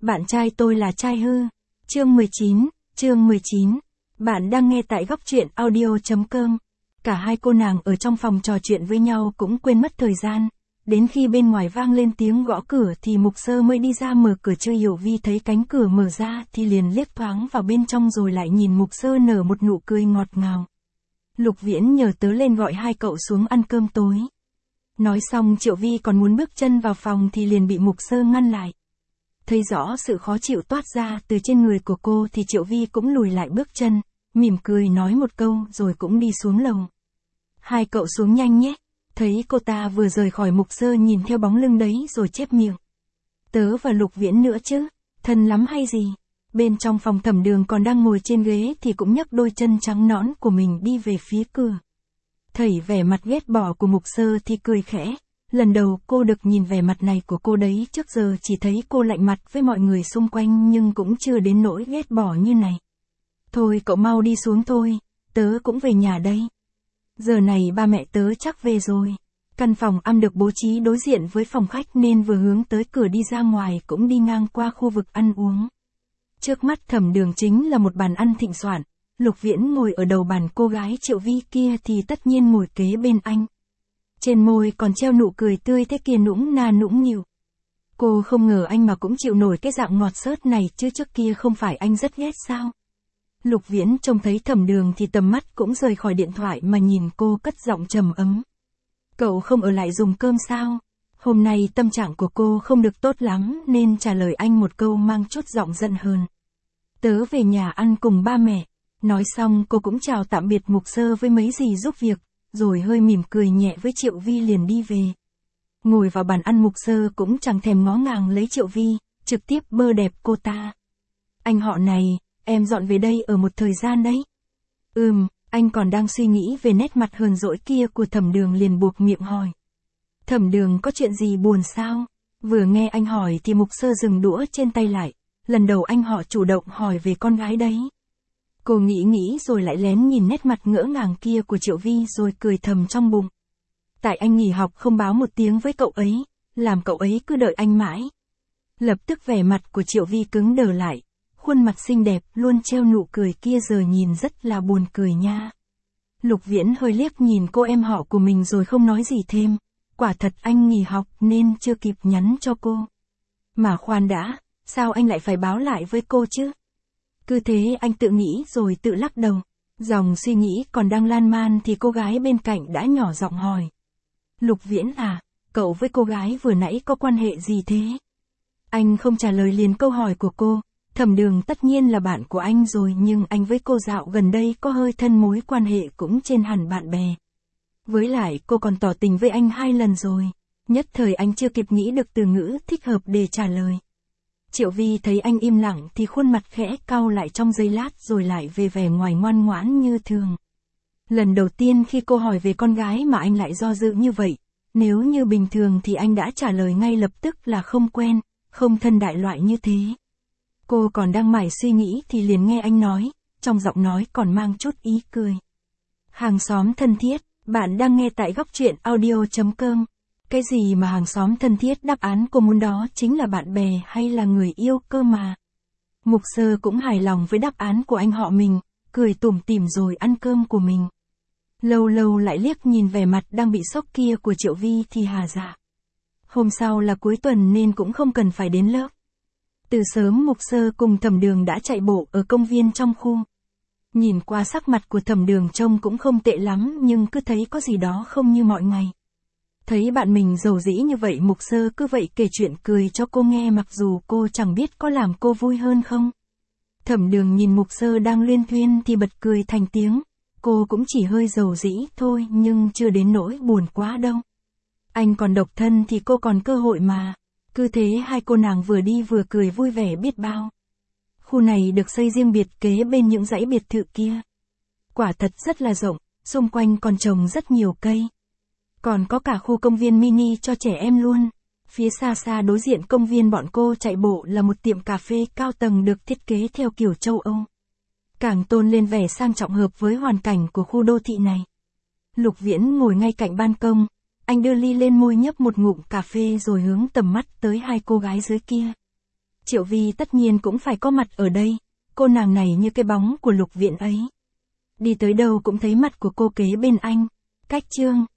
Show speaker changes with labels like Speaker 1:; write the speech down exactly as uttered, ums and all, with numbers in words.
Speaker 1: Bạn trai tôi là trai hư. Chương mười chín, chương mười chín. Bạn đang nghe tại góc truyện audio chấm com. Cả hai cô nàng ở trong phòng trò chuyện với nhau cũng quên mất thời gian. Đến khi bên ngoài vang lên tiếng gõ cửa thì Mục Sơ mới đi ra mở cửa, chưa hiểu Vi thấy cánh cửa mở ra thì liền liếc thoáng vào bên trong rồi lại nhìn Mục Sơ nở một nụ cười ngọt ngào. Lục Viễn nhờ tớ lên gọi hai cậu xuống ăn cơm tối. Nói xong Triệu Vi còn muốn bước chân vào phòng thì liền bị Mục Sơ ngăn lại. Thấy rõ sự khó chịu toát ra từ trên người của cô thì Triệu Vi cũng lùi lại bước chân, mỉm cười nói một câu rồi cũng đi xuống lầu. Hai cậu xuống nhanh nhé. Thấy cô ta vừa rời khỏi Mục Sơ nhìn theo bóng lưng đấy rồi chép miệng. Tớ và Lục Viễn nữa chứ, thân lắm hay gì. Bên trong phòng Thẩm Đường còn đang ngồi trên ghế thì cũng nhấc đôi chân trắng nõn của mình đi về phía cửa. Thấy vẻ mặt ghét bỏ của Mục Sơ thì cười khẽ. Lần đầu cô được nhìn vẻ mặt này của cô đấy, trước giờ chỉ thấy cô lạnh mặt với mọi người xung quanh nhưng cũng chưa đến nỗi ghét bỏ như này. Thôi cậu mau đi xuống thôi, tớ cũng về nhà đây. Giờ này ba mẹ tớ chắc về rồi. Căn phòng ăn được bố trí đối diện với phòng khách nên vừa hướng tới cửa đi ra ngoài cũng đi ngang qua khu vực ăn uống. Trước mắt Thẩm Đường chính là một bàn ăn thịnh soạn. Lục Viễn ngồi ở đầu bàn, cô gái Triệu Vi kia thì tất nhiên ngồi kế bên anh. Trên môi còn treo nụ cười tươi thế kia, nũng na nũng nịu. Cô không ngờ anh mà cũng chịu nổi cái dạng ngọt xớt này chứ, trước kia không phải anh rất ghét sao. Lục Viễn trông thấy Thẩm Đường thì tầm mắt cũng rời khỏi điện thoại mà nhìn cô, cất giọng trầm ấm. Cậu không ở lại dùng cơm sao? Hôm nay tâm trạng của cô không được tốt lắm nên trả lời anh một câu mang chút giọng giận hờn. Tớ về nhà ăn cùng ba mẹ. Nói xong cô cũng chào tạm biệt Mục Sơ với mấy gì giúp việc, rồi hơi mỉm cười nhẹ với Triệu Vi liền đi về. Ngồi vào bàn ăn Mục Sơ cũng chẳng thèm ngó ngàng lấy Triệu Vi, trực tiếp bơ đẹp cô ta. Anh họ này, em dọn về đây ở một thời gian đấy. Ừm, anh còn đang suy nghĩ về nét mặt hờn dỗi kia của Thẩm Đường liền buộc miệng hỏi. Thẩm Đường có chuyện gì buồn sao? Vừa nghe anh hỏi thì Mục Sơ dừng đũa trên tay lại. Lần đầu anh họ chủ động hỏi về con gái đấy. Cô nghĩ nghĩ rồi lại lén nhìn nét mặt ngỡ ngàng kia của Triệu Vi rồi cười thầm trong bụng. Tại anh nghỉ học không báo một tiếng với cậu ấy, làm cậu ấy cứ đợi anh mãi. Lập tức vẻ mặt của Triệu Vi cứng đờ lại, khuôn mặt xinh đẹp luôn treo nụ cười kia giờ nhìn rất là buồn cười nha. Lục Viễn hơi liếc nhìn cô em họ của mình rồi không nói gì thêm, quả thật anh nghỉ học nên chưa kịp nhắn cho cô. Mà khoan đã, sao anh lại phải báo lại với cô chứ? Cứ thế anh tự nghĩ rồi tự lắc đầu. Dòng suy nghĩ còn đang lan man thì cô gái bên cạnh đã nhỏ giọng hỏi. Lục Viễn à, cậu với cô gái vừa nãy có quan hệ gì thế? Anh không trả lời liền câu hỏi của cô. Thẩm Đường tất nhiên là bạn của anh rồi nhưng anh với cô dạo gần đây có hơi thân, mối quan hệ cũng trên hẳn bạn bè. Với lại cô còn tỏ tình với anh hai lần rồi. Nhất thời anh chưa kịp nghĩ được từ ngữ thích hợp để trả lời. Triệu Vi thấy anh im lặng thì khuôn mặt khẽ cau lại trong giây lát rồi lại về vẻ ngoài ngoan ngoãn như thường. Lần đầu tiên khi cô hỏi về con gái mà anh lại do dự như vậy, nếu như bình thường thì anh đã trả lời ngay lập tức là không quen, không thân đại loại như thế. Cô còn đang mải suy nghĩ thì liền nghe anh nói, trong giọng nói còn mang chút ý cười. Hàng xóm thân thiết, bạn đang nghe tại góc truyện audio chấm com. Cái gì mà hàng xóm thân thiết, đáp án cô muốn đó chính là bạn bè hay là người yêu cơ mà. Mục Sơ cũng hài lòng với đáp án của anh họ mình, cười tủm tỉm rồi ăn cơm của mình. Lâu lâu lại liếc nhìn vẻ mặt đang bị sốc kia của Triệu Vi thì hà dạ. Hôm sau là cuối tuần nên cũng không cần phải đến lớp. Từ sớm Mục Sơ cùng Thẩm Đường đã chạy bộ ở công viên trong khu. Nhìn qua sắc mặt của Thẩm Đường trông cũng không tệ lắm nhưng cứ thấy có gì đó không như mọi ngày. Thấy bạn mình rầu rĩ như vậy Mục Sơ cứ vậy kể chuyện cười cho cô nghe mặc dù cô chẳng biết có làm cô vui hơn không. Thẩm Đường nhìn Mục Sơ đang luyên thuyên thì bật cười thành tiếng. Cô cũng chỉ hơi rầu rĩ thôi nhưng chưa đến nỗi buồn quá đâu. Anh còn độc thân thì cô còn cơ hội mà. Cứ thế hai cô nàng vừa đi vừa cười vui vẻ biết bao. Khu này được xây riêng biệt kế bên những dãy biệt thự kia. Quả thật rất là rộng, xung quanh còn trồng rất nhiều cây. Còn có cả khu công viên mini cho trẻ em luôn. Phía xa xa đối diện công viên bọn cô chạy bộ là một tiệm cà phê cao tầng được thiết kế theo kiểu châu Âu. Càng tôn lên vẻ sang trọng hợp với hoàn cảnh của khu đô thị này. Lục Viễn ngồi ngay cạnh ban công, anh đưa ly lên môi nhấp một ngụm cà phê rồi hướng tầm mắt tới hai cô gái dưới kia. Triệu Vi tất nhiên cũng phải có mặt ở đây, cô nàng này như cái bóng của Lục Viện ấy. Đi tới đâu cũng thấy mặt của cô kế bên anh. Cách Trương,